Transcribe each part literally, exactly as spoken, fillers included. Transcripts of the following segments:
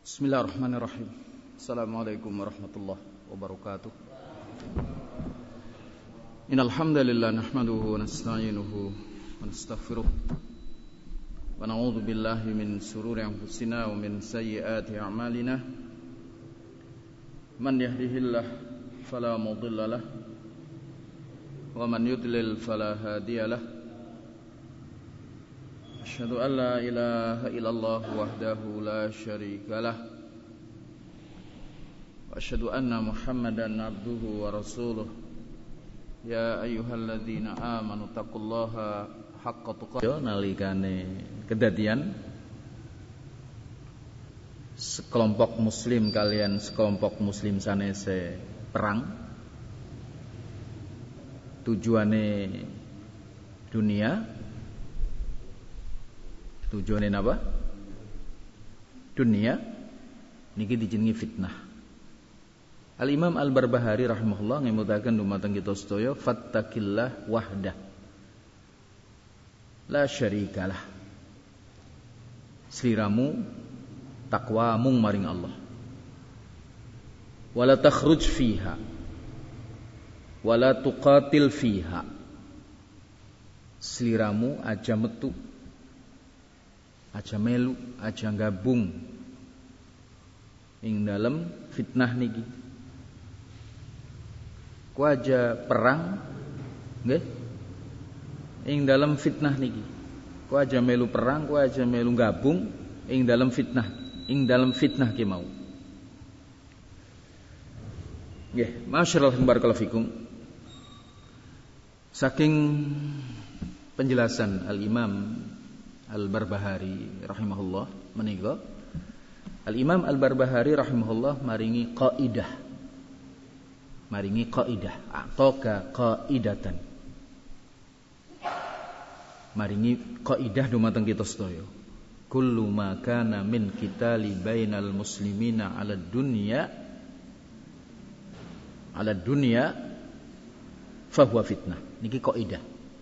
Bismillahirrahmanirrahim. Assalamualaikum warahmatullahi wabarakatuh. Innal hamdalillah nahmaduhu wa nasta'inuhu wa nastaghfiruh wa na'udzu billahi min shururi anfusina wa min sayyiati a'malina. Man yahdihillahu fala mudilla lahu wa man yudlil fala hadiyalah. Asyhadu an la ilaha illallah wahdahu la syarika lah wa asyhadu anna Muhammadan abduhu wa rasuluh. Ya ayyuhalladzina amanu taqullaha haqqa tuqatih. Nalikane kedadian sekelompok muslim kalian sekelompok muslim sanese perang, tujuane dunia. Tujuannya apa? Dunia. Niki dijenengi fitnah. Al-Imam Al-Barbahari rahimahullah ngemutaken dumateng kita sedaya, fattaqillah wahdah la syarikalah. Sliramu takwa mung maring Allah. Wala takhruj fiha wala tuqatil fiha. Sliramu aja metu, aja melu, aja gabung ing dalem fitnah niki. Ku aja perang nggih ing dalem fitnah niki. Ku aja melu perang, ku aja melu gabung ing dalem fitnah, ing dalem fitnah ki mau. Nggih, masyaallah barakallahu fikum. Saking penjelasan Al-Imam Al-Barbahari rahimahullah menika, Al-Imam Al-Barbahari rahimahullah maringi qaidah. Maringi qaidah, atoka qaidatan. Maringi qaidah dumateng kita sedaya. Kullu ma kana min qitali bainal muslimina 'ala dunya 'ala dunya fa huwa fitnah. Niki qaidah.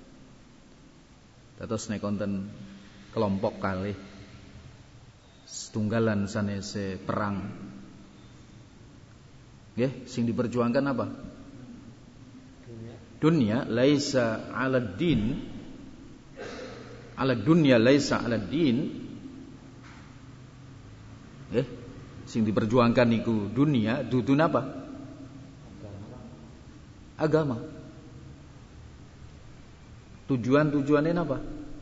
Dados nek konten kelompok kalih setunggalan sanese perang, nggih, sing diperjuangkan apa? Dunia laisa 'ala din, 'ala dunya laisa 'ala din. Nggih, sing diperjuangkan niku dunia, dudu napa? Agama. Tujuan-tujuannya napa?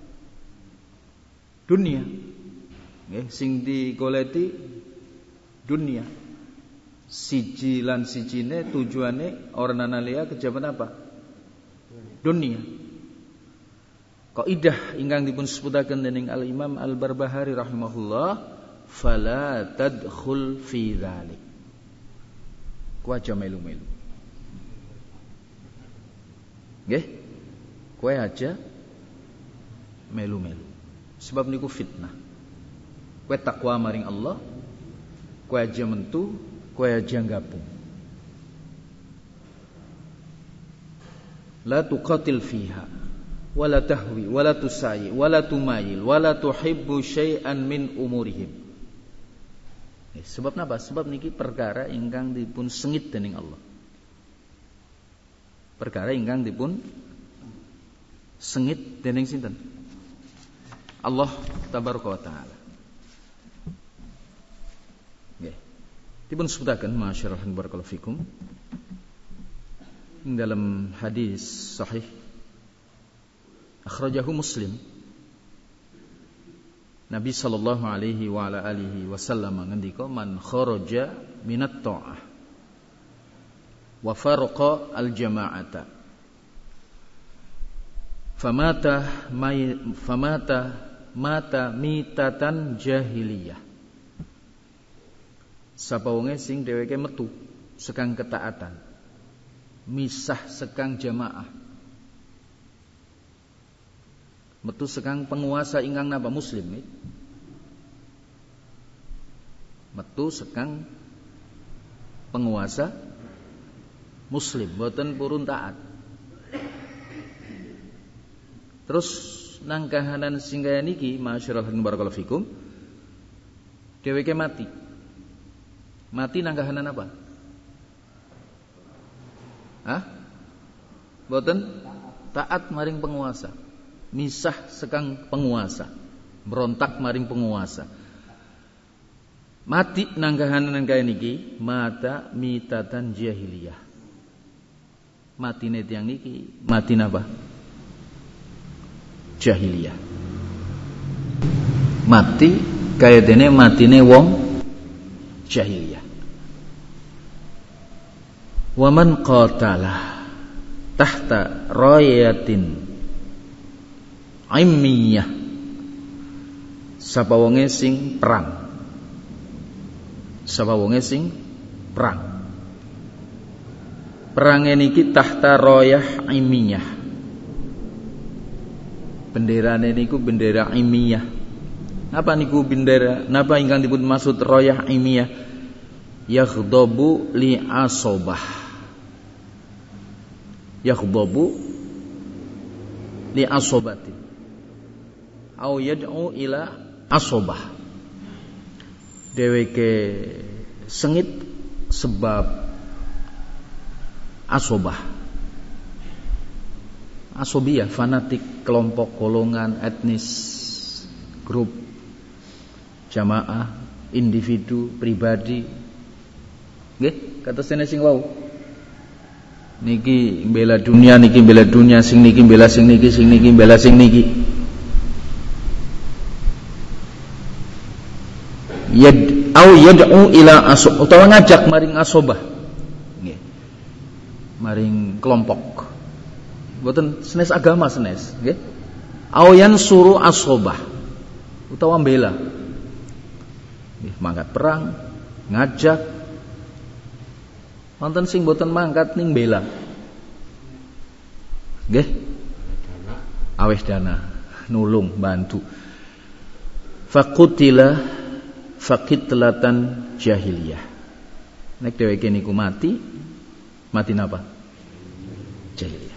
Dunia. Nggih, sing digoleti dunia. Siji lan sijine tujuane orang analia kejaban apa? Dunia. Kaidah ingkang dipun sebutaken dening Al-Imam Al-Barbahari rahimahullah, fala tadkhul fi dzalik. Ku aja melu-melu. Nggih? Kowe aja melu-melu. Sebab niku fitnah. Kowe takwa maring Allah, kowe aja mentu, kowe aja gabung. La tuqatil fiha wala tahwi wala tusayi wala tumayil wala tuhibbu syai'an min umurihim. Eh, sebab napa? Sebab niki perkara ingkang dipun sengit dening Allah. Perkara ingkang dipun sengit dening sinten? Allah tabaraka wa taala. Nggih. Dipun sebutaken masyaallah barakallahu fikum ing dalam hadis sahih akhrajahu Muslim, Nabi sallallahu alaihi wa ala alihi wasallam ngendika, man kharaja minat ta'ah wa faraqa al jama'ata famata may, famata mata mitatan jahiliyah. Sapa wonge sing dheweke metu sekang ketaatan, misah sekang jamaah, metu sekang penguasa ingkang napa? Muslim. Metu sekang penguasa muslim, boten purun taat. Terus nang kahanan sing kaya niki, masyaallah barakallahu fikum, dheweke mati Mati nanggahanan apa? Hah? Boten taat maring penguasa. Misah sekang penguasa. Berontak maring penguasa. Mati nanggahanan kaya niki mata mitatan jahiliyah. Matine tiyang niki mati napa? Jahiliyah. Mati kaya dene matine wong jahiliyah. Wa man qatala tahta rayatin immiyah, sapa wonge sing perang, sapa wonge sing perang. Perange niki tahta rayah immiyah. Benderane niku bendera immiyah. Napa niku bendera? Napa ingkang dipun maksud rayah immiyah? Yaghdabu li asobah. Yaghdabu li asobati. Au yad'u ila asobah. Dheweke sengit sebab asobah. Asobiyah, fanatik, kelompok, golongan, etnis, grup, jamaah, individu, pribadi. Nggih, kata sene sing wau. Niki bela dunia, niki bela dunia, sing niki bela sing niki, sing niki bela sing niki. Yad au yad'u ila aso, utawa ngajak maring asobah. Nggih. Maring kelompok. Mboten senes agama senes, nggih. Au yansuru asobah. Utawa bela. Nggih, mangkat perang, ngajak. Wonten sing mboten mangkat ning bela. Nggih. Aweh dana, nulung, bantu. Faqutila faqitlatan jahiliyah. Nek dheweke niku mati, mati napa? Jahiliyah.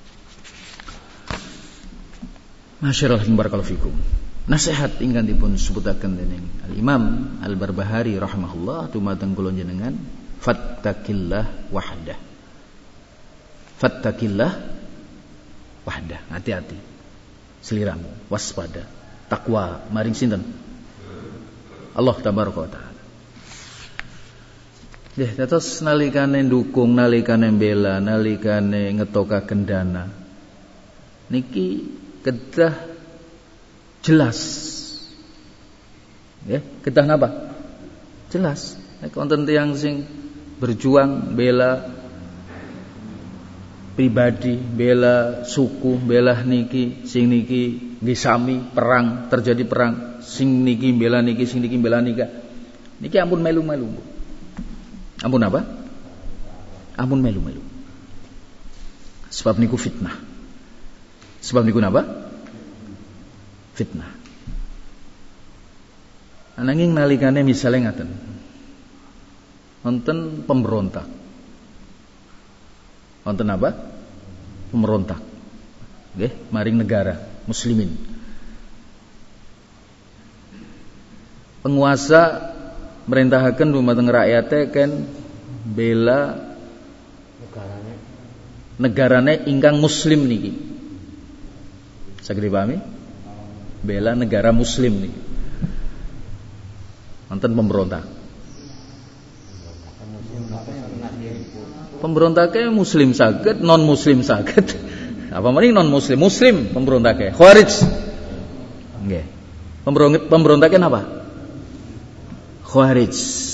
Masyaallah barakallahu fikum. Nasihat ingkang dipun sebutaken dening Al-Imam Al-Barbahari rahimahullah dumateng kula njenengan, fattakillah wahdah. Fattakillah wahdah. Hati-hati. Seliramu, waspada. Takwa maring sinten? Allah tabaraka wa taala. Nggih, terus nalikane ndukung, nalikane bela, nalikane ngetokaken dana. Niki kedah jelas. Ya, kedah napa? Jelas. Nek wonten tiyang sing berjuang bela pribadi, bela suku, bela niki, sing niki nggih sami perang, terjadi perang. Sing niki bela niki, sing niki bela nika. Niki ampun melu-melu. Ampun apa? Ampun melu-melu. Sebab niku fitnah. Sebab niku napa? Fitnah. Ananging nalikane misale ngaten. Wonten pemberontak. Wonten apa? Pemberontak. Nggih, maring negara muslimin. Penguasa merintahaken dumateng rakyate ken bela negarane negarane ingkang muslim niki. Saged dipahami? Bela negara muslim niki. Wonten pemberontak. Pemberontaknya muslim saged, non muslim saged. Apa maning non muslim? Muslim pemberontaknya. Khawarij. Nggih. Pemberontaknya apa? Khawarij.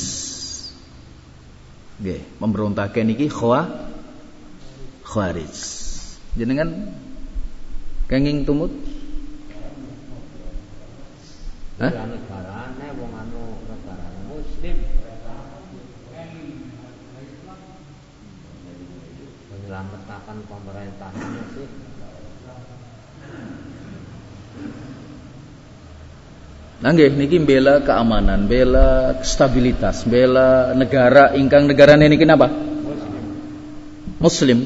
Nggih, pemberontaknya niki khawa Khawarij. Jenengan kenging tumut? Hah? Negarane wong anu negarane muslim. Menyelamatkan pemerintahannya sih. Nggih niki bela keamanan, bela stabilitas, bela negara ingkang negarane niki napa? Muslim.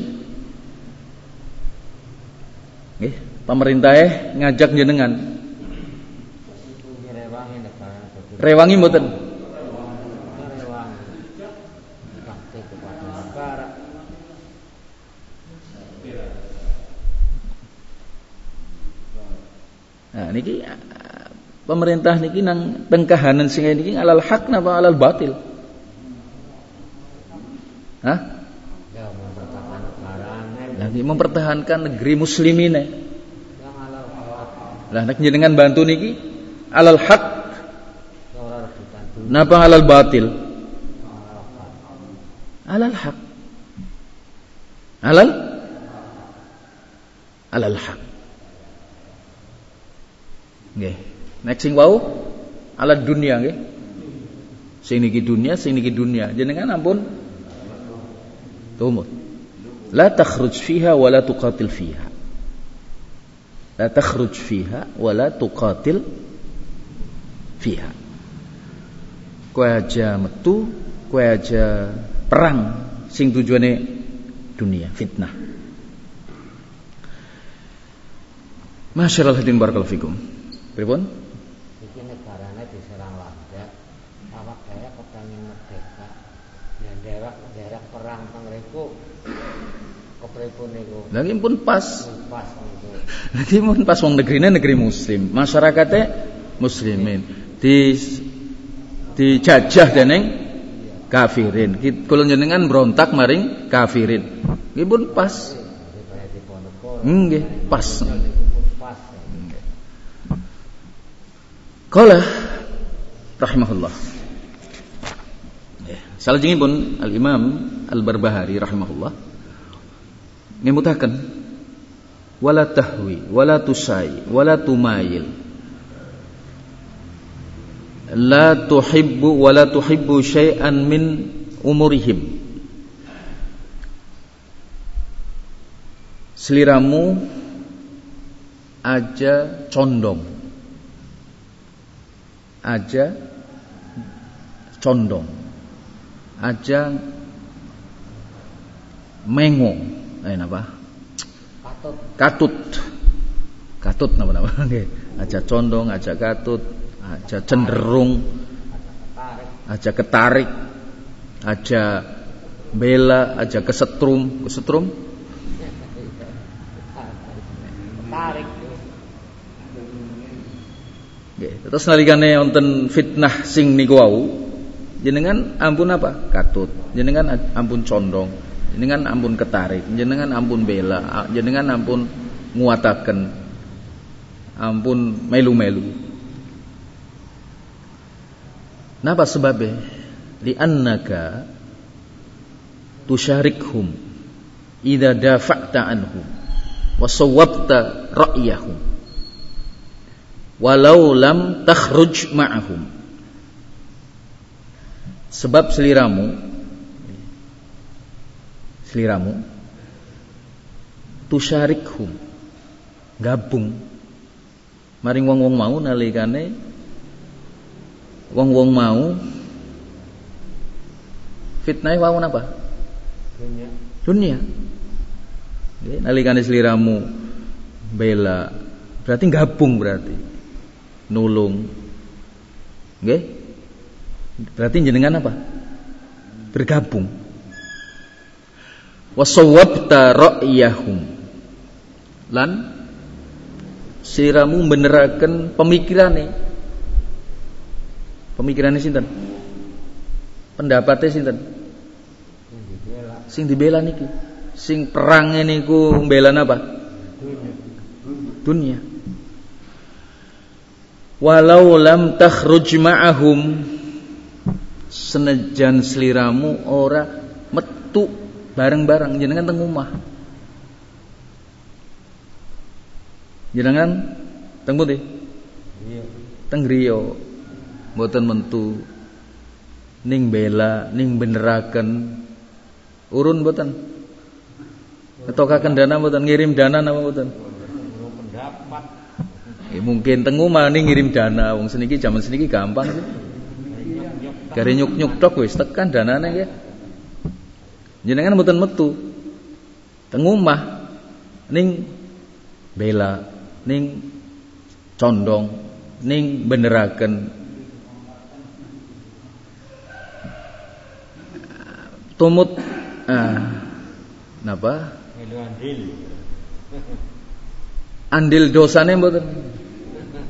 Nggih, pamerintahe ngajak jenengan. Rewangi mboten? Nah niki pemerintah niki nang teng kahanan sing niki alal haq napa alal batil? Hah? Ya mempertahankan negara. Nanti mempertahankan negeri muslimin. Yang alal haq. Lah nek jenengan bantu niki alal haq. Napa alal batil? Alal haq. Alal alal haq. Nggih. Nek sing wau alal dunia nggih. Sing niki dunia, sing niki dunia. Jenengan ampun tumut. La takhruj fiha wa la tuqatil fiha. La takhruj fiha wa la tuqatil fiha. Kowe aja metu, kowe aja perang sing tujuane dunia, fitnah. Masyaallah hadirin barakallahu fikum. Pripun? Iki negarane diserang Belanda, awak daerah kepengin merdeka. Ya daerah-daerah perang teng mriku kepripun niku? Lagi pun pas. Pas niku. Lagi pun pas wong negrine negeri muslim, masyarakate muslimin. Di dijajah dening kafirin. Kula jenengan berontak maring kafirin. Nggih pun pas. Nggih, pas. Qala rahimahullah. Salajengipun Al-Imam Al-Barbahari rahimahullah ngemutaken wala tahwi wala tusai wala tumayil la tuhibbu wa la tuhibbu syai'an min umurihim. Seliramu aja condong, aja condong, aja mengo, eh napa? Katut. Katut. Katut napa-napa nggih. Aja condong, aja katut, aja cenderung, aja ketarik, aja bela, aja kesetrum, kesetrum. Ketarik. Nggih, terus nalikane wonten fitnah sing niku wau, jenengan ampun apa? Katut. Jenengan ampun condong. Jenengan ampun ketarik. Jenengan ampun bela. Jenengan ampun nguataken. Ampun melu-melu. Napa sebabnya? Li'annaka tusyarikhum idza dafa'ta anhum wa sawwabta ra'yahum walau lam takhruj ma'ahum. Sebab seliramu seliramu tusyarikhum gabung maring wong-wong mau nalikane wong-wong mau fitnah wau napa? Dunia. Dunia. Nggih, nalikane seliramu bela berarti gabung berarti. Nulung. Nggih? Berarti jenengan apa? Bergabung. Wasawwabta ra'yahum. Lan siramu beneraken pemikirane. Pemikirane sinten? Pendapatnya sinten? Sing dibela niki. Sing perang niku mbela napa? Dunia. Dunia. Walau lam takhruj ma'ahum, senajan sliramu ora metu bareng-bareng jenengan teng omah. Jenengan teng pundi? Iya. Teng griya. Mboten mentu ning bela, ning beneraken. Urun mboten? Etokaken dana mboten, ngirim dana napa mboten? Pendapat. Ya, mungkin teng omah ning ngirim dana, wong seniki jaman seniki gampang sih. Gare nyuk-nyuk tok wis tekan danane nggih. Jenengan mboten metu. Teng omah ning bela, ning condong, ning beneraken. Tumut ah napa? Andil. Andil dosane mboten.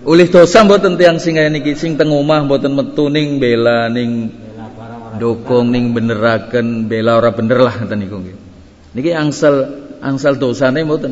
Ulih dosa mboten tiyang sing kaya niki sing teng omah mboten metu ning bela ning dukung ning beneraken bela ora bener lah ngoten niku nggih. Niki angsal angsal dosane mboten.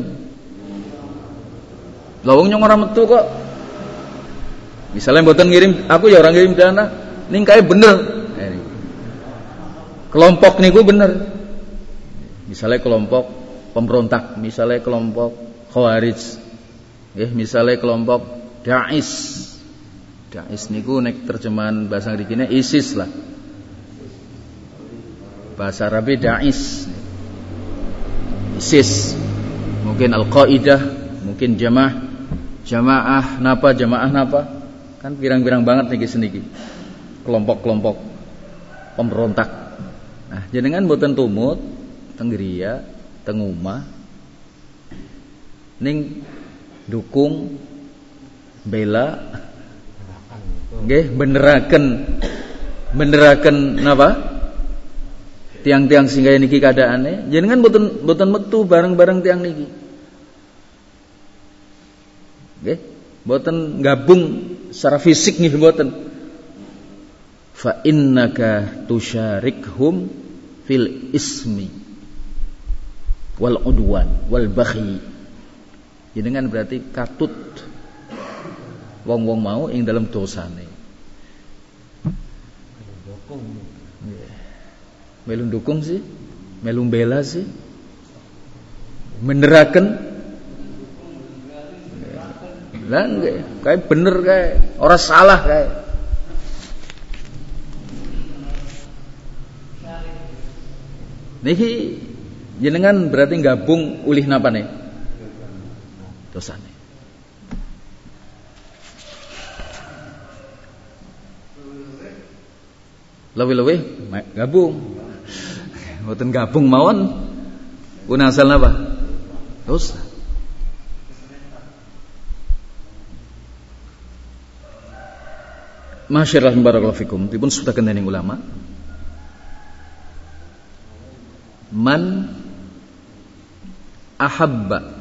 Lah wong nyong ora metu kok. Misalnya mboten ngirim, aku ya orang ngirim dana, ning kae bener. Eh, kelompok niku bener. Misalnya kelompok pemberontak, misalnya kelompok Khawarij, nggih, misalnya kelompok Da'is. Da'is niku nek terjemahan bahasa ngrikine ISIS lah. Bahasa Arabe Da'is. ISIS. Mungkin Al-Qaidah, mungkin Jamaah, Jamaah napa, Jamaah napa. Kan pirang-pirang banget niki seniki. Kelompok-kelompok pemberontak. Nah, jenengan mboten tumut teng griya, teng omah ning dukung bela nggih beneraken beneraken napa? Tiang-tiang sing kaya niki kadaane, jenengan mboten mboten metu bareng-bareng tiang niki. Nggih, mboten gabung secara fisik nggih mboten. Fa innaka tusyarikhum fil ismi wal udwan wal baghi. Jenengan berarti katut wong-wong mau ing dalam dosane. Melu dukung sih, melu bela sih, meneraken. Lah nggih, kae bener kae, ora salah kae. Niki jenengan berarti gabung ulih napane? Dosane. Lewi-lewi gabung. Mboten gabung mawon pun asal napa? Dosa. Masyaallah barakallahu fikum. Dipun sebutaken dening ulama. Man ahabba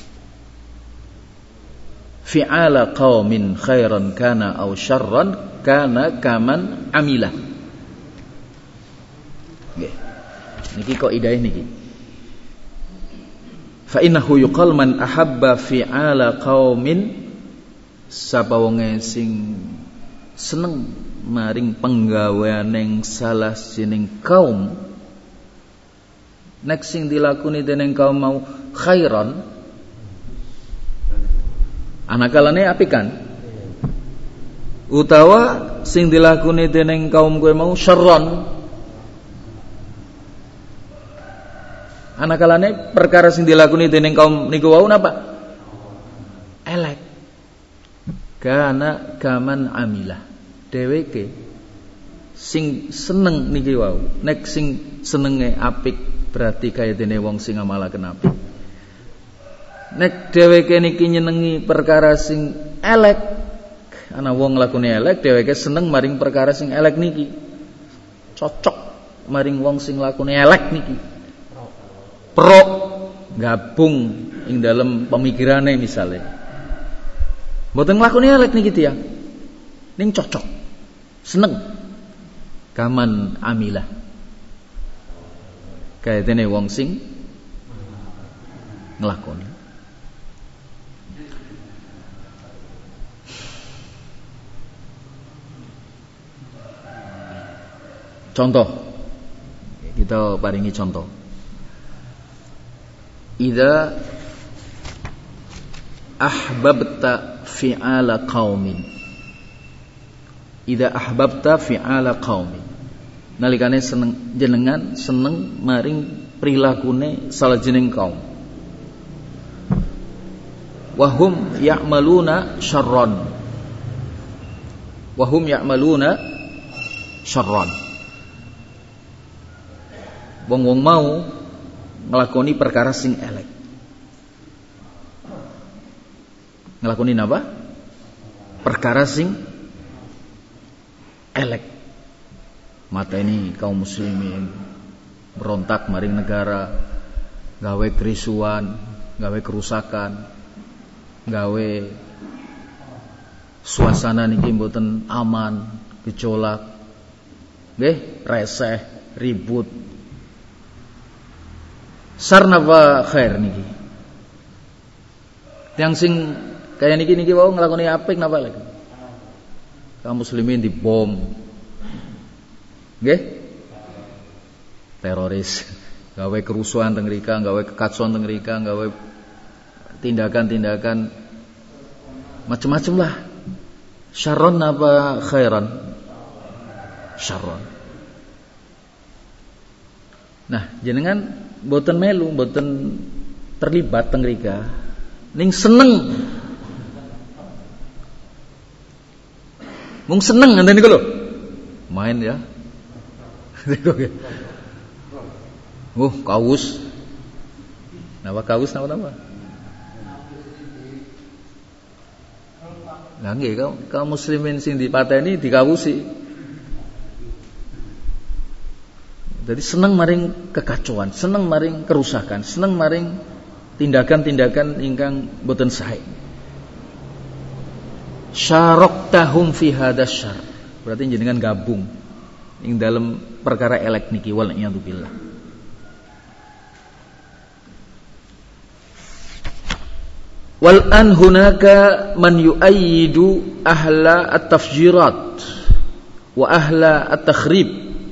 fi'ala qaumin khairan kana aw syarran kana kaman amilah. Nggih. Niki kok idah niki. Fa innahu yuqal man ahabba fi'ala qaumin, sapa wonge sing seneng maring penggaweaning salah sining kaum, nek sing dilakoni dening kaum mau khairan, anakalane apikan, utawa sing dilakoni dening kaum kowe mau syarron, anakalane perkara sing dilakoni dening kaum niku wau napa? Elek. Kana kaman amilah. Dheweke sing seneng niki wau, nek sing senenge apik berarti kaya dene wong sing ngamalaken apik. Nek dheweke niki nyenengi perkara sing elek, ana wong nglakoni elek, dheweke seneng maring perkara sing elek niki. Cocok maring wong sing nglakoni elek niki. Pro gabung ing dalam pemikirane misale. Mboten nglakoni elek niki tiyang. Ning cocok. Seneng. Kaman amilah. Kaya dene wong sing nglakoni. Contoh. Kita paringi contoh. Idza ahbabta fi'ala qaumin, idza ahbabta fi'ala qaumin, nalikane seneng jenengan seneng maring prilakune salajenging kaum, wahum ya'maluna syarran, wahum ya'maluna syarran, wong-wong mau ngelakoni perkara sing elek. Ngelakoni apa? Perkara sing elek. Mateni kaum muslimin, berontak maring negara, gawe kerisuan, gawe kerusakan, gawe suasana niki mboten aman, gejolak, nggih, reseh, ribut. Syar napa khair niki? Yang sing kaya niki niki wau nglakoni apik napa lagi? Kaum muslimin dibom. Nggih? Teroris, gawe kerusuhan teng mrika, gawe kekacauan teng mrika, gawe tindakan-tindakan macam-macam lah. Syarron apa khairan? Syarron. Nah, jenengan mboten melu, mboten terlibat teng mrika, ning seneng. Mung seneng ngenten niku lho. Main ya. Oh, kaus. Napa kaus napa-napa? Lah nggih, kaum, kaum muslimin sing dipateni dikawusi. Jadi seneng maring kekacauan, seneng maring kerusakan, seneng maring tindakan-tindakan ingkang boten sae. Syaraktahum fi hadzal syarr. Berarti jenengan gabung ing dalam perkara elek niki wal iyadu billah. Wal an hunaka man yu'ayyidu ahla at-tafjirat wa ahla at-takhrib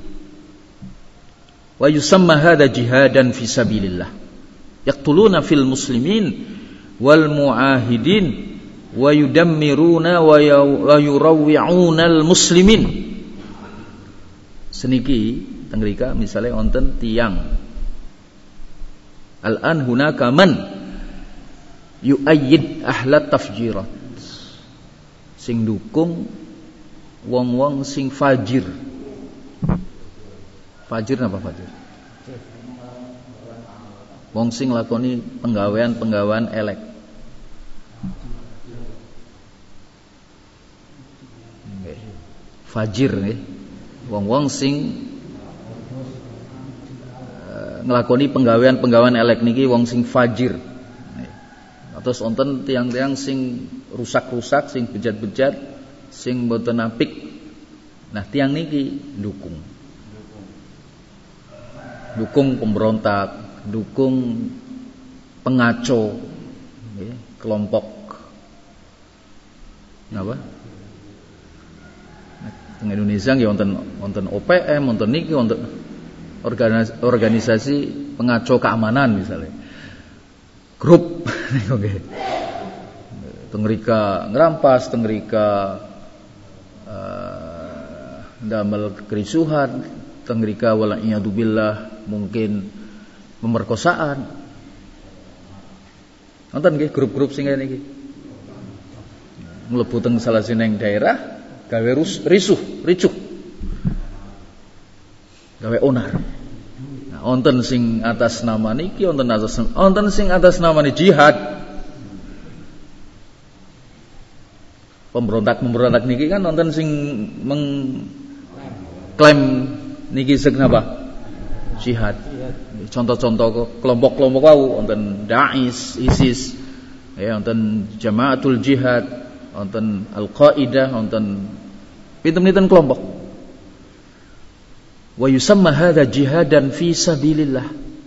wa yusamma hadha jihadan fi sabilillah yaqtuluna fil muslimin wal muahidin wa yudammiruna wa yurawwi'una al muslimin. Seniki teng mrika misale wonten tiyang al an hunaka man yu'ayyid ahlat tafjirat, sing dukung wong-wong sing fajir. Fajir napa fajir? Wong sing lakoni penggawean-penggawean elek. Fajir nggih. Wong-wong sing uh, nglakoni penggawean-penggawean elek niki wong sing fajir. Terus wonten tiang-tiang sing rusak-rusak, sing bejat-bejat, sing mboten apik. Nah, tiang niki dukung. Dukung pemberontak, dukung pengaco, nggih, kelompok napa? Teng Indonesia nggih wonten wonten O P M, wonten niki wonten organisasi pengaco keamanan misalnya. Grup niku nggih. Teng mrika ngrampas, teng mrika uh, ndamel kerisuhan, teng mrika wal iyadu billah mungkin pemerkosaan. Wonten nggih grup-grup sing ngene iki. Mlebu teng salah sining daerah gawe risuh, ricuh. Gawe onar. Wonten sing atas nama niki, wonten atas wonten sing atas nama ni jihad. Pemberontak-pemberontak niki kan wonten sing mengklaim niki sing napa? Jihad. Contoh-contoh kelompok-kelompok wau wonten Daesh, ISIS, ya wonten Jamaatul Jihad, wonten Al-Qaidah, wonten pinten-pinten kelompok. Wa yusamma hadza jihadan fi sabilillah.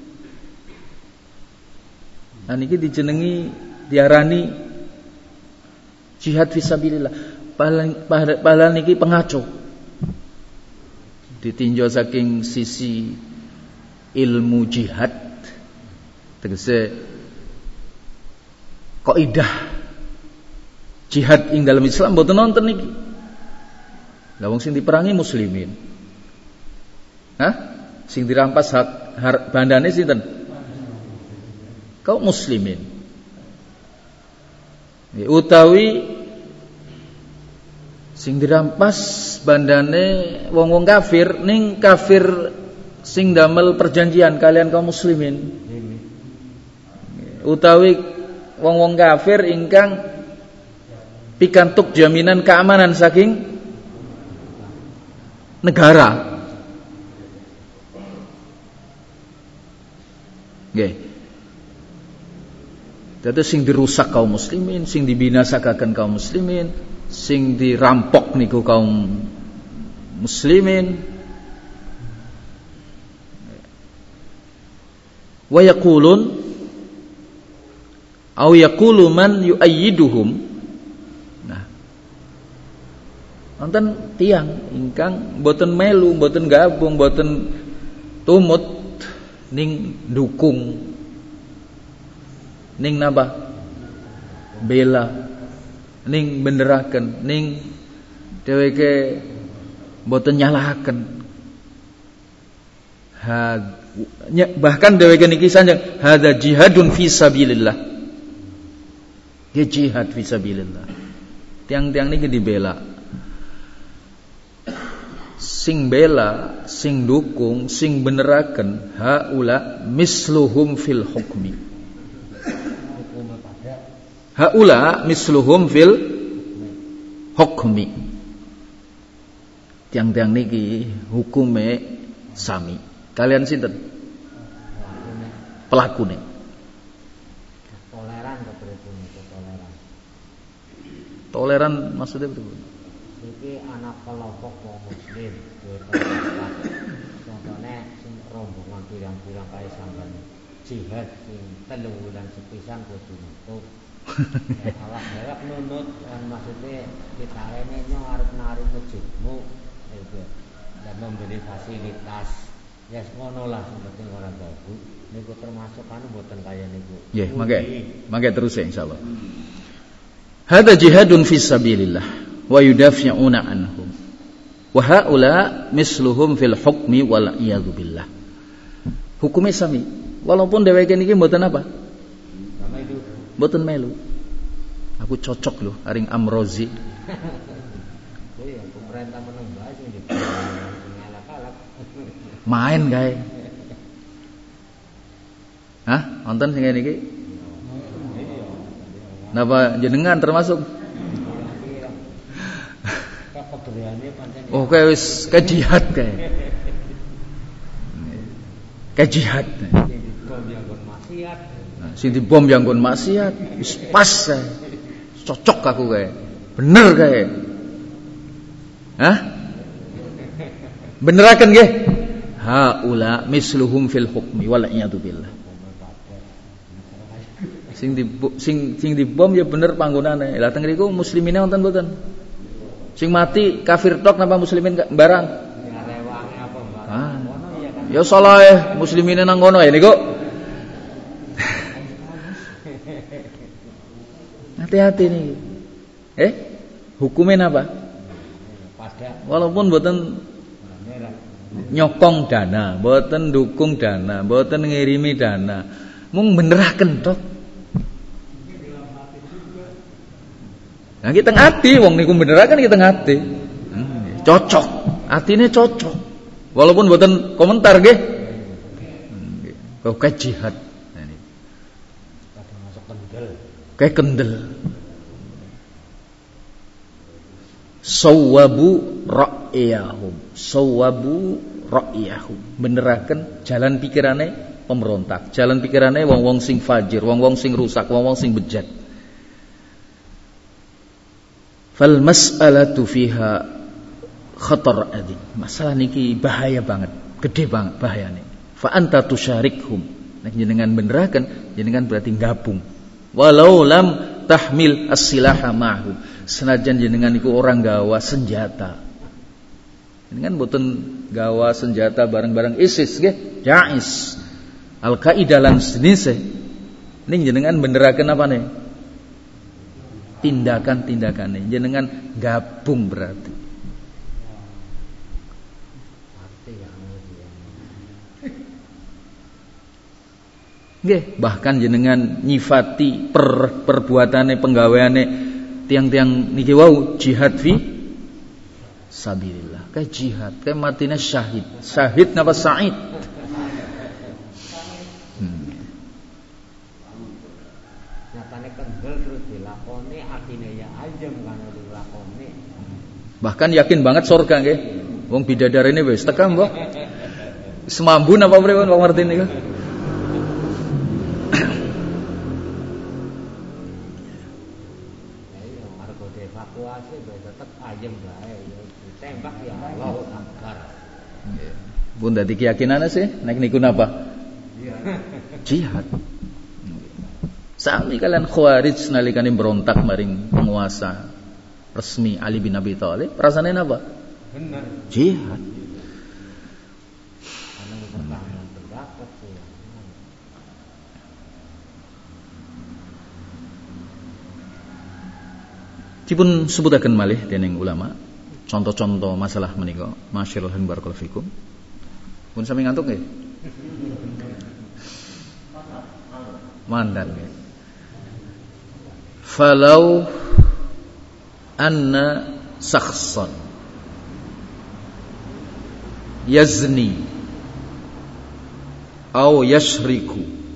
Nah niki dijenengi diarani jihad fi sabilillah. Padahal niki pengaco. Ditinjau saking sisi ilmu jihad, tegese kaidah jihad ing dalam Islam mboten nonton niki. Lah wong sing diperangi muslimin. Hah? Sing dirampas hak har, bandane sinten? Kaum muslimin. Utawi sing dirampas bandane wong-wong kafir ning kafir sing damel perjanjian kalian kaum muslimin. Utawi wong-wong kafir ingkang pikantuk jaminan keamanan saking negara. Nggih. Dadi sing dirusak kaum muslimin, sing dibinasakaken kaum muslimin, sing dirampok niku kaum muslimin. Wa yaqulun au yaqulu man yu'ayyiduhum. Nah, wonten tiyang ingkang boten melu, boten gabung, boten tumut ning dukung, ning napa bela, ning benderaken, ning dheweke boten nyalahaken. Ha, bahkan dheweke niki sanjang hadza jihadun fi sabilillah. Ge jihad fi sabilillah. Tiang-tiang niki dibela. Sing bela, sing dukung, sing beneraken haula misluhum fil hukmi. Haula misluhum fil hukmi. Tiang-tiang niki hukume sami. Kalian sinten? Pelakune. Toleran kepripun toleran. Toleran maksudnya betul. Iki anak kelompok wong muslim, contohnya sing rombongan pirang-pirang kaya sampeyan jihad sing telung wulan sepisan kudu nutup. Awak dhewe nunut maksudnya kita rene nyong arep nari masjidmu gitu. Dan memberi fasilitas. Ya ngono lah sing penting ora babu. Niku termasuk kan mboten kaya niku. Nggih, mangke. Mangke terus ya insyaallah. Hadza jihadun fi sabilillah wa yudafi'una anhum. Wa haula misluhum fil hukmi wal iyadu billah. Hukume sami. Walaupun dheweke niki mboten apa? Sama itu. Mboten melu. Aku cocok loh aring Amrozi. Iya, pemerintah menembak sing di main gawe. Hah? Nonton sing ngene iki? Napa jenengan termasuk? Oh, kayak wis kayak jihad kayak. Kayak jihad. Nah, sing dibom yang nggon maksiat, wis pas kae. Cocok aku kae. Bener kae. Hah? Beneraken nggih? Haula misluhum fil hukmi wal iyadu billah. Sing di sing sing dibom ya bener panggonane. Lah teng mriku muslimine wonten mboten? Sing mati kafir tok napa muslimin barang? Ah. Ya salah muslimine nang kono ya niku. Hati-hati nih. Eh? Hukumin apa? Walaupun mboten nyokong dana, mboten dukung dana, mboten ngirimi dana, mung beneraken tok. Nah kita ngati wong niku beneraken kita ngati. Hmm, cocok, atine cocok. Walaupun mboten komentar nggih. Kok kayak jihad. Nah ini. Masuk kendel. Kayak kendel. Sawabu ra'yahum, sawabu ra'yahum, beneraken jalan pikirane pemberontak, jalan pikirane wong-wong sing fajir, wong-wong sing rusak, wong-wong sing bejat. Fal mas'alatu fiha khatar adzim. Masalah niki bahaya banget, gede banget bahayane. Fa anta tusyarikhum. Nek jenengan beneraken, jenengan berarti gabung. Walau lam tahmil as-silaha ma'hum. Senajan jenengan iku orang gawa senjata. Jenengan boten gawa senjata bareng-bareng ISIS nggih, jais. Al-Qaeda lan sejenisnya. Ning jenengan benderaken apa nih? Tindakan-tindakane. Jenengan gabung berarti. Nggih, bahkan jenengan nyifati per, perbuatane penggaweane tiang-tiang niki wau jihad fi sabilillah. Kayak jihad, kayak matine syahid. Syahid napa sa'id? Hmm. Nyatane kendel terus dilakoni atine ya ajem kan dilakoni. Bahkan yakin banget surga nggih. Wong bidadarine wis tekan mbok. Semambu napa pripun Pak Martin niku? nembak ya Allahu Akbar. Nggih. Pun dadi keyakinane sih nek niku napa? Jihad. Sami kalian Khawarij nalikane berontak maring penguasa resmi Ali bin Abi Thalib, rasane napa? Bener. Jihad. Ana pertahanan pendapat sih. Dipun sebutaken malih dening ulama contoh-contoh masalah menika, masyaallah barakallahu fikum. Pun sami ngantuk nggih? Mandan nggih. Falau anna shakhsan yazni aw yashriku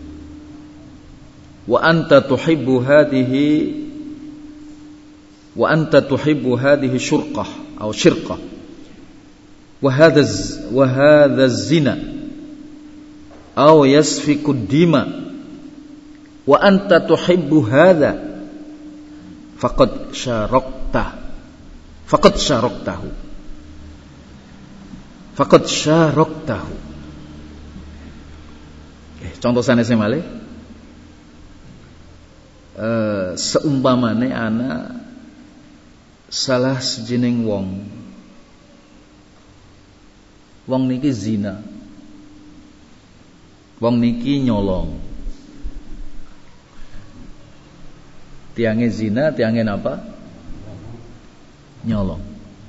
wa anta tuhibbu hadhihi wa anta tuhibbu hadhihi syurqah aw syirqah wa hadha wa hadha zina aw yasfiku dima wa anta tuhibbu hadha faqad syarakta faqad syaraktahu faqad syaraktahu. Eh, contoh sanesé malih eh, seumpamane ana salah sejening wong wong niki zina, wong niki nyolong, tiange zina, tiange apa? Nyolong.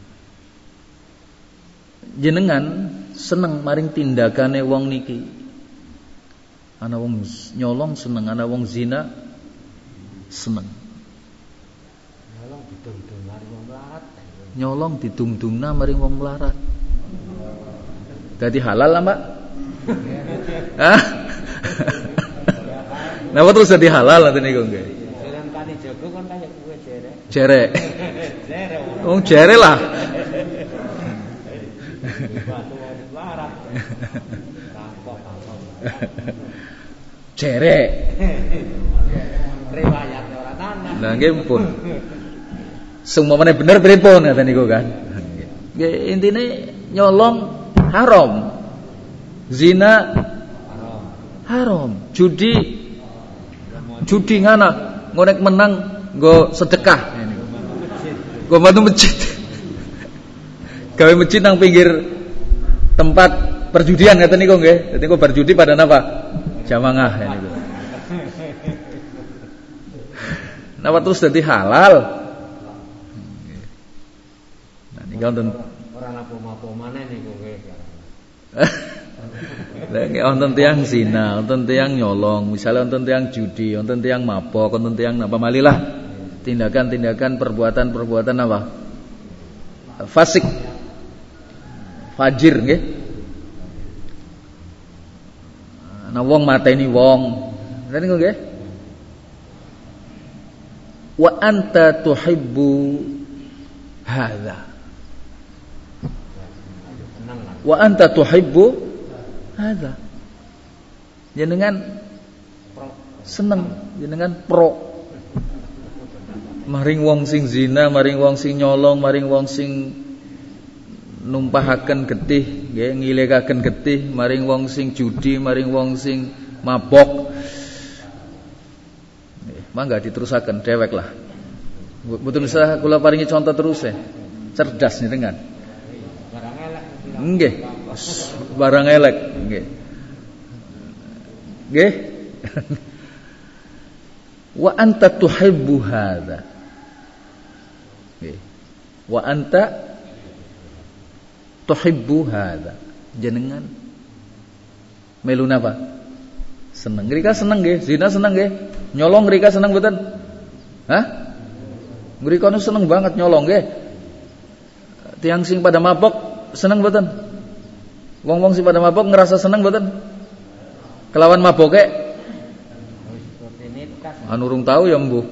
Jenengan seneng maring tindakane wong niki. Ana wong nyolong seneng, ana wong zina seneng. Nyolong didung-dung maring wong melarat. Nyolong didung-dungna maring wong melarat. Dadi halal lah, Mbak? Hah? Napa terus dadi halal ngoten niku nggih? Kali jago kan kaya kue jere. Jere. Jere. Wong jere lah. Batu wong larat. Kampok-kampok. Jere. Riwayat ora tanah. Lah nggih pun. Sumamane bener pripun ngoten niku kan. Nggih intine nyolong haram. Zina Haram. haram. Judi judi ngana ngonek menang nggo sedekah. Nggo bantu masjid. Gawe masjid nang pinggir tempat perjudian ngoten niku nggih. Dadi kok berjudi pada napa? Jamaah ya niku. Napa terus dadi halal? Nah niku wonten ora lapo-lapo maneh niku nggih. Lah nggih wonten tiyang zina, wonten tiyang nyolong, misalnya wonten tiyang judi, wonten tiyang mabok, wonten tiyang napa malilah tindakan-tindakan perbuatan-perbuatan apa? Fasik. Fajir nggih. Ana wong mateni wong. Ngene niku nggih. Wa anta tuhibbu hadza. Wa anta tuhibbu hadza. Jenengan seneng, jenengan pro. Maring wong sing zina, maring wong sing nyolong, maring wong sing numpahaken getih, nggih ngilekaken getih, maring wong sing judi, maring wong sing mabok. Nggih, mangga diterusaken dewek lah. Mboten usah kula paringi contoh terus e. Cerdas jenengan. Barang elek. Nggih. Barang elek, nggih. Nggih. Wa anta tuhibbu hadza. Nggih. Wa anta tuhibbu hadza. Jenengan melu napa? Seneng. Ngrika seneng nggih, zina seneng nggih. Nyolong ngrika seneng mboten? Hah? Ngrika nu seneng banget nyolong nggih. Tiang sing pada mabok seneng mboten? Wong-wong sing pada mabok ngerasa seneng mboten? Kelawan maboke? Anu urung tahu ya mbuh.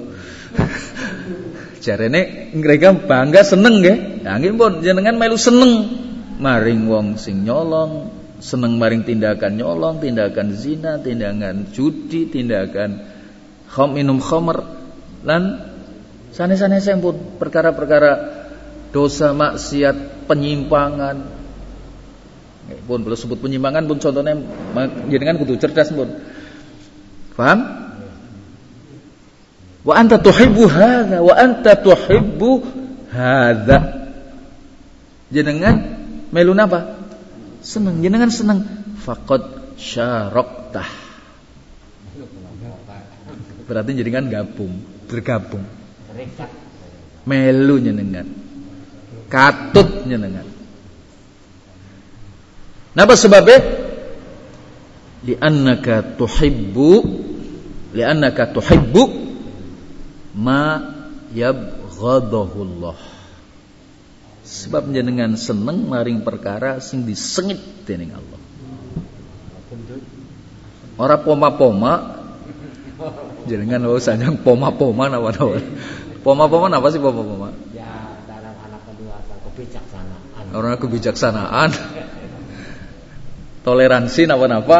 Jarene ngreka bangga seneng nggih. Lah nggih pun jenengan melu seneng maring wong sing nyolong, seneng maring tindakan nyolong, tindakan zina, tindakan judi, tindakan kham minum khamr lan sanes-sanes pun perkara-perkara dosa maksiat penyimpangan. Nggih, pun kalau sebut penyimpangan pun contohnya jenengan kudu cerdas pun. Paham? Wa anta tuhibbu hadza wa anta tuhibbu hadza. Jenengan melu napa? Seneng, jenengan seneng. Faqad syaraktah. Berarti jenengan gabung, bergabung. Melu jenengan. Katut jenengan. Napa sebabnya? Li'annaka tuhibbu li'annaka tuhibbu ma yabghadahu Allah. Sebab jenengan seneng maring perkara sing disengit dening Allah. Ora poma-poma. Jenengan wau sanjang poma-poma napa-napa. Poma-poma napa sih poma-poma? Ya, dalam anak kedua kebijaksanaan. Orang kebijaksanaan. Toleransi napa-napa.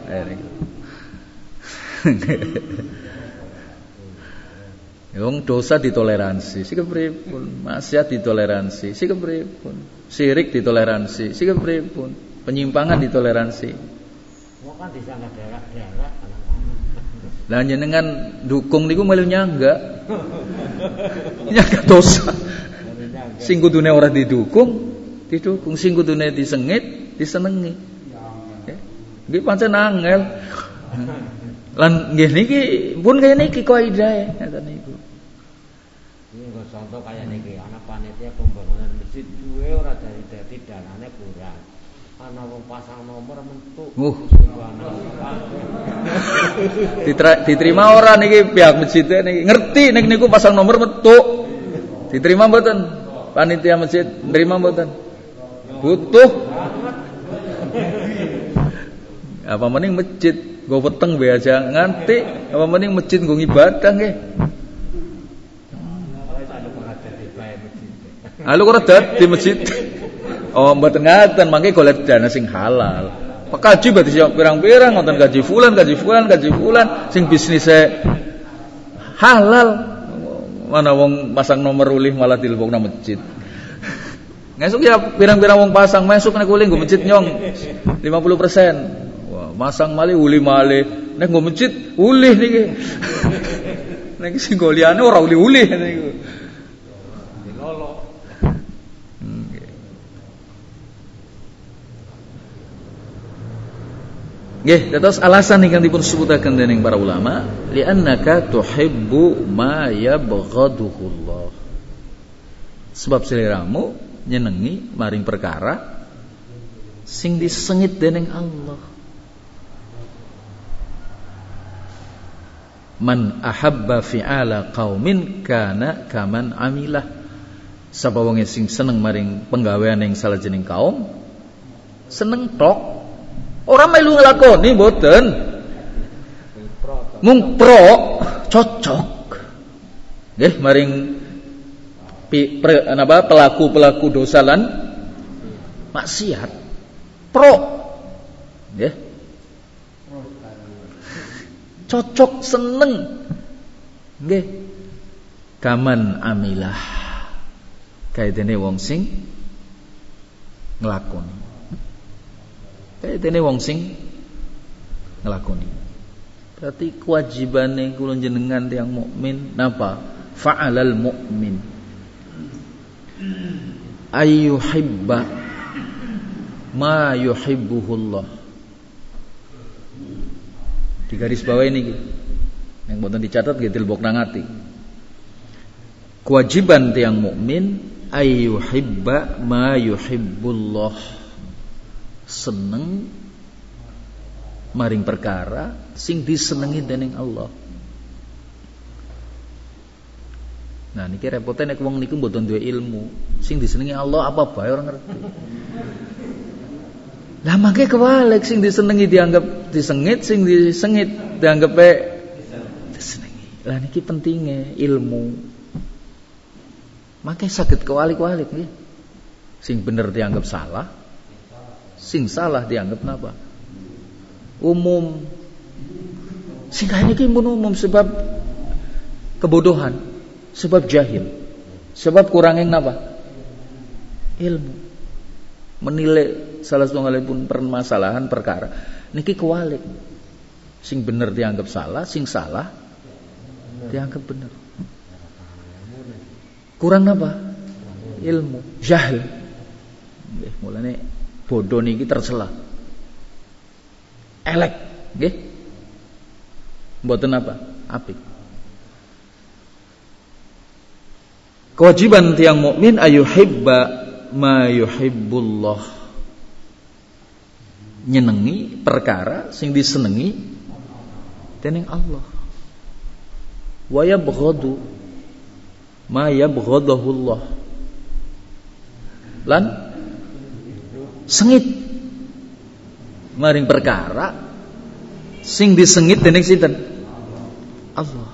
Wong dosa ditoleransi, sik kepripun? Maksiat ditoleransi, sik kepripun? Syirik ditoleransi, sik kepripun? Penyimpangan ditoleransi. Wong kan disangka daerah-daerah lah jenengan dukung niku melu nyangga. Nyangga dosa. Sing kudune ora didukung, didukung. Sing kudune disengit, disenengi. Nggih pancen angel. Lan nggih niki pun kaya niki kaidahe ngoten niku. Ini kok contoh kaya niki anak panitia pembangunan masjid duwe ora dadi danane kurang. Ana wong pasang nomor mentuk. Uh. Ditra, diterima ora niki pihak masjid niki ngerti nek niku pasang nomor mentuk. Diterima mboten? Panitia masjid nerima mboten? Butuh. Apa mending masjid nggo weteng bae aja nganti apa mending masjid nggo ibadah nggih. Halo kok dadi masjid. Oh mboten ngaten mangke golek dana sing halal. Pekaji berarti siap pirang-pirang ngonten gaji fulan, gaji fulan, gaji fulan sing bisnisnya halal. Mana wong pasang nomor ulih malah dilebokna masjid. Ngesuk ya pirang-pirang wong pasang masuk nek ulih nggo masjid nyong lima puluh persen. Wah, masang malih uli malih. Nek nggo masjid ulih niki. Nek sing go liyane ora ulih-ulih niku. Dilolo. Nggih, terus alasan ingkang dipun sebutaken dening para ulama, li'annaka tuhibbu ma yabghaduhullah. Sebab seliramu nyenengi maring perkara sing disengit dening Allah. Man ahabba fi'ala qaumin kana kaman amilah. Sapa wong sing seneng maring penggawean ing salajenging kaum seneng tok. Ora melu nglakoni mboten. Mung pro cocok. Nggih maring pi, pre, napa pelaku-pelaku dosa lan maksiat. Pro. Nggih. Cocok seneng. Nggih. Kaman amilah. Kaidene wong sing nglakoni. Kayak dene wong sing nglakoni. Berarti kewajibane kula jenengan tiyang mukmin napa? Fa'alal mukmin ayyuhibba ma yuhibbuhullah. Di garis bawah ini yang mboten dicatat nggih dilebok nang ati. Kewajiban tiyang mukmin ayyuhibba ma yuhibbullah. Seneng maring perkara sing disenengi dening Allah. Nah niki repote nek wong niku mboten duwe ilmu, sing disenengi Allah apa bae ora ngerti. Lah mangke kewalik sing disenengi dianggap disengit, sing disengit dianggepe disenengi. Lah niki pentinge ilmu. Mangke saged kewalik-walik nggih. Sing bener dianggap salah, sing salah dianggap napa? Umum. Sing kaya niki mun umum sebab kebodohan, sebab jahil, sebab kurangnya napa? Ilmu. menilai salah satunggalipun permasalahan perkara niki kewalik. Sing bener dianggap salah, sing salah dianggap bener. Kurang apa? Ilmu, jahil. Nggih, mulane bodoh niki tercela. Elek, nggih. Mboten apa? Apik. Kewajiban tiang mukmin ayuhibba ma yuhibbullah. Nyenengi perkara sing disenengi dening Allah. Wa yabghadu ma yabghadahu Allah. Lan sengit maring perkara sing disengit dening sinten? Allah.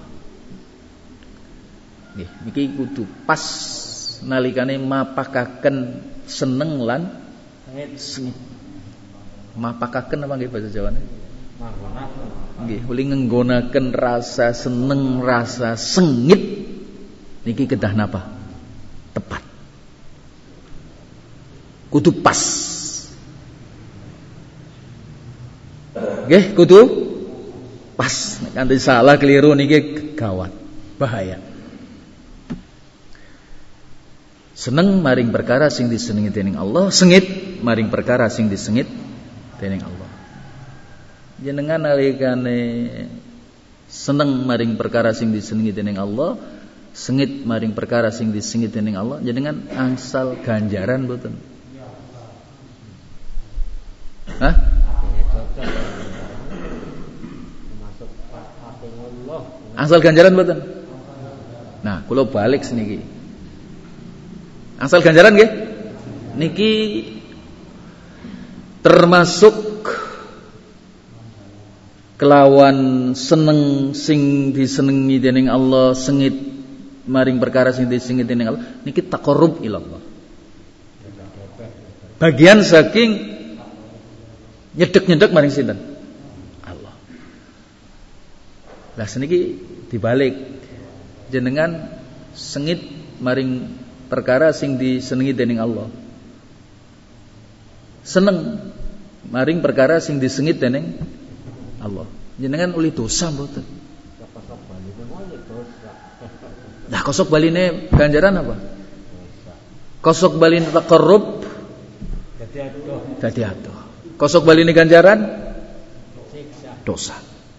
Nggih, niki kudu pas nalikane mapakaken seneng lan sengit. Mapakaken apa nggih bahasa Jawane? Nggih, uli ngenggonaken rasa seneng, rasa sengit niki kedah napa? Tepat. Kudu pas. Nggih, kudu pas. Nek kanthi salah keliru niki gawat, bahaya. Seneng maring perkara sing disenengi dening Allah, sengit maring perkara sing disengit dening Allah. Jenengan nalikane seneng maring perkara sing disenengi dening Allah, sengit maring perkara sing disengit dening Allah, jenengan angsal ganjaran mboten? Hah? Angsal ganjaran mboten? Nah, kula balik seniki. Angsal ganjaran nggih? Niki termasuk kelawan seneng sing disenengi dening Allah, sengit maring perkara sing disengit dening Allah, niki taqarrub ila Allah. Bagian saking nyedek-nyedek maring sinten? Allah. Lah seniki dibalik. Jenengan sengit maring perkara sing disenengi dening Allah. Seneng maring perkara sing disengit dening Allah. Jenengan uli dosa mboten? Nah, kosok baline ganjaran apa? Kosok baline taqarrub dadi adoh. Dadi adoh. Kosok baline ganjaran dosa.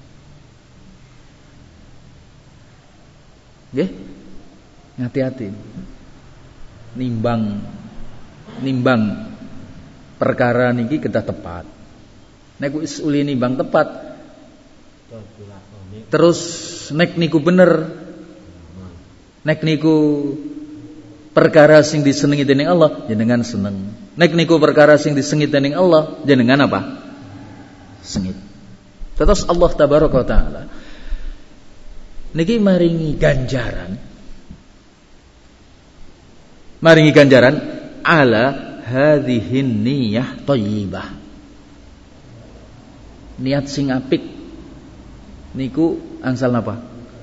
Nggih? Hati-hati. Nimbang nimbang perkara niki kedah tepat. Nek wis uli nimbang tepat terus nek niku bener, nek niku perkara sing disenengi dening Allah jenengan seneng, nek niku perkara sing disengit dening Allah jenengan apa? Sengit. Terus Allah tabaraka wa taala niki maringi ganjaran maringi ganjaran ala hadhihin niyah thayyibah. Niat sing apik niku angsal napa?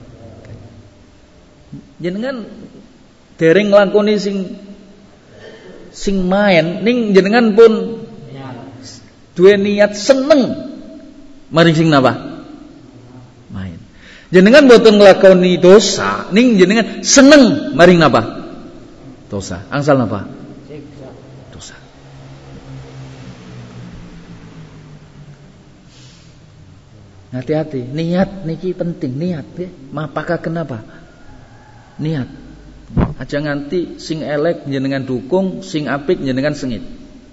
Jenengan dereng nglakoni sing sing main ning jenengan pun duwe niat seneng maring sing napa? Main. Jenengan mboten nglakoni dosa ning jenengan seneng maring napa? Dosa. Angsal napa? Dosa. Hati-hati, niat niki penting, niat ya. Mapakah kenapa? Niat. Aja nganti sing elek jenengan dukung, sing apik jenengan sengit.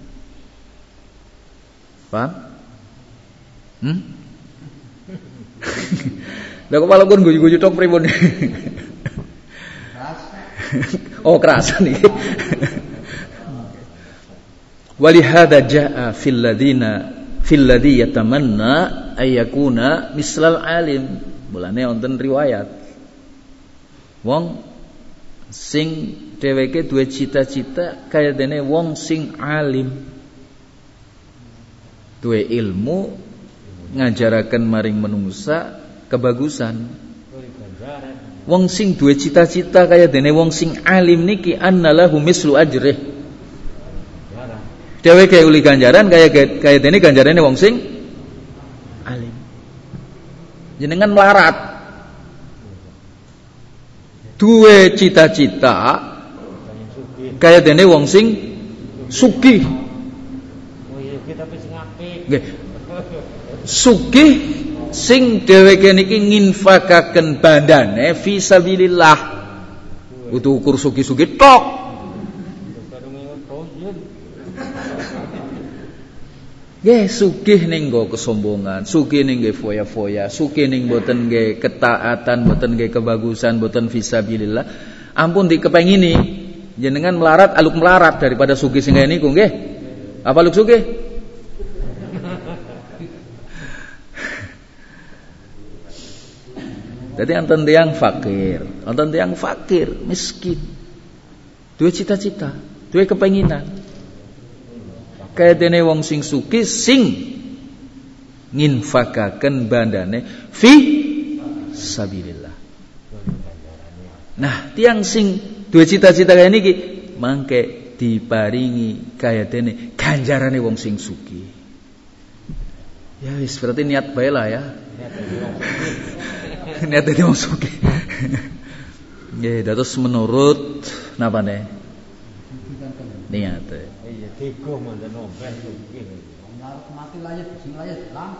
Paham? Hmm? Lah kok walaupun guyu-guyu tok pripun? Oh, kerasa nih. Walihada jaa fil ladina fil ladhi yatamanna ayyakuna mislal alim. Mulane wonten riwayat. Wong sing dheweke duwe cita-cita kaya dene wong sing alim. Duwe ilmu ngajaraken maring manungsa kebagusan. Wong sing duwe cita-cita kaya dene wong sing alim niki annalahu mislu ajrih. Dheweke uli ganjaran kaya kaya dene ganjarane wong sing alim. Jenengan melarat. Duwe cita-cita kaya dene wong sing sugih. Oh iya kita wis ngapik. Nggih. Sugih sing dheweke niki nginfakaken bandane fi sabilillah. Kudu ukur sugih-sugih tok. Nggih, sugih ning nggo kesombongan, sugih ning nggih foya-foya, sugih ning mboten nggih ketaatan, mboten nggih kebagusan, mboten fisabilillah. Ampun dikepengini jenengan melarat aluk melarat daripada sugih sing kaya niku nggih. Apa aluk sugih? Jadi anten tiyang fakir, anten tiyang fakir, miskin. Duwe cita-cita, duwe kepenginan. Kaya dene wong sing sugih sing nginfakaken bandane fi sabilillah. Nah, tiang sing duwe cita-cita kaya niki mangke diparingi kaya dene ganjarane wong sing sugih. Ya wis berarti niat bae lah ya. Niat dadi wong sugih. Nggih, dados menurut napane? Niat. Iya, digo mandan oben sugih. Mati layat sing layat lang.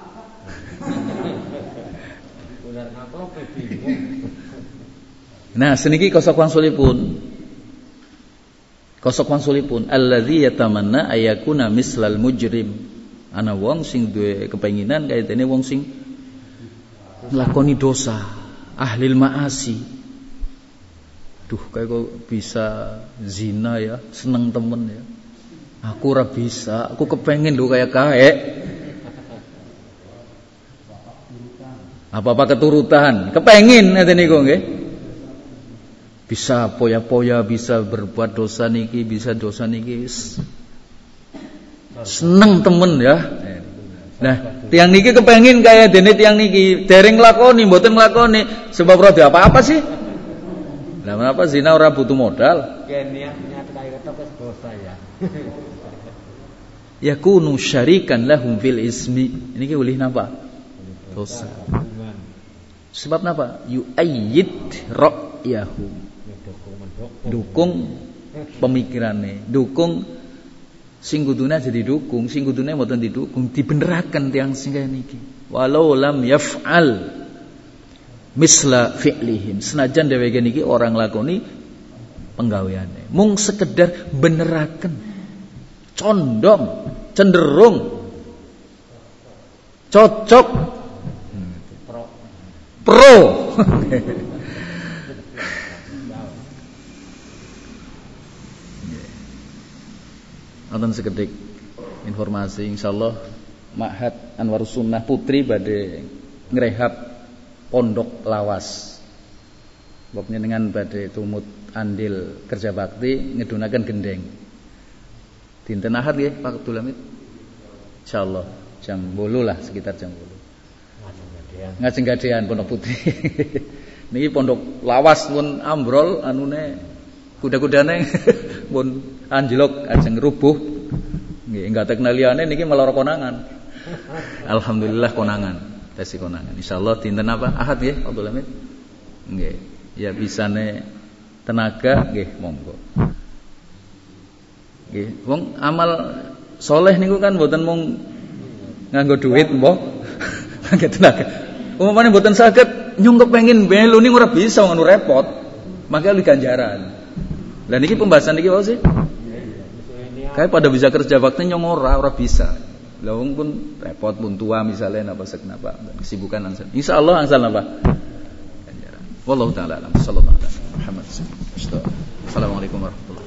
Ular ngaplok bingung. Nah, seniki kosok wangsulipun. Kosok wangsulipun alladzi yatamanna ayakuna mislal mujrim. Ana wong sing duwe kepenginan kaya dene wong sing nglakoni dosa, ahlil maasi. Duh, kayak kok bisa zina ya, seneng temen ya. Aku ora bisa, aku kepengen lho kayak kae. Apa-apa keturutan, kepengen ngeten niku nggih. Bisa poya-poya, bisa berbuat dosa niki, bisa dosa niki. Seneng temen ya. Nah, tiang niki kepengen kaya dene tiang niki, dereng nglakoni, mboten nglakoni sebab ora apa-apa sih. Lah menapa zina ora butuh modal? Yen niat-niat kaya ketok wis dosa ya. Yakunu syarikan lahum fil ismi. Niki ulih napa? Dosa. Sebab napa? Yu'ayyid ra'yahum. Dukung pemikirannya, dukung sing kudune jadi dukung, sing kudune mboten didukung, dibeneraken tiyang sing kaya niki. Walau lam yaf'al misla fi'lihim. Senajan dheweke niki orang lakoni penggaweane, mung sekedar beneraken, condong, cenderung, cocok, pro, pro. Nonton sekedik informasi insyaallah Ma'had Anwarus Sunnah Putri badhe ngrehab pondok lawas. Bab dengan badhe tumut andil kerja bakti ngedunaken gendeng. Dinten Ahad nggih Pak Abdul Hamid. Insyaallah jam bolu lah sekitar jam bolu. Ngajeng gadean Pondok Putri. Niki pondok lawas pun ambrol anune kuda-kudane pun anjlok ajeng rubuh. Nggih ngatek naliane niki malah konangan. Alhamdulillah konangan, tes konangan. Insyaallah dinten apa? Ahad nggih Abdul Hamid. Nggih. Ya bisane tenaga nggih monggo. Nggih, wong amal soleh niku kan mboten mung nganggo duit mbok. Nganggo tenaga. Umpamane mboten saged nyung kepengin melu ning ora bisa ngono repot. Maka li ganjaran. Lah niki pembahasan niki wae sih. Kayak pada bisa kerja bakti nyong ora ora bisa. Lah wong pun repot pun tua misalnya napa sek napa kesibukan angsal. Insyaallah angsal napa? Ganjaran. Wallahu taala alam. Sallallahu alaihi wasallam. Muhammad. Assalamualaikum warahmatullahi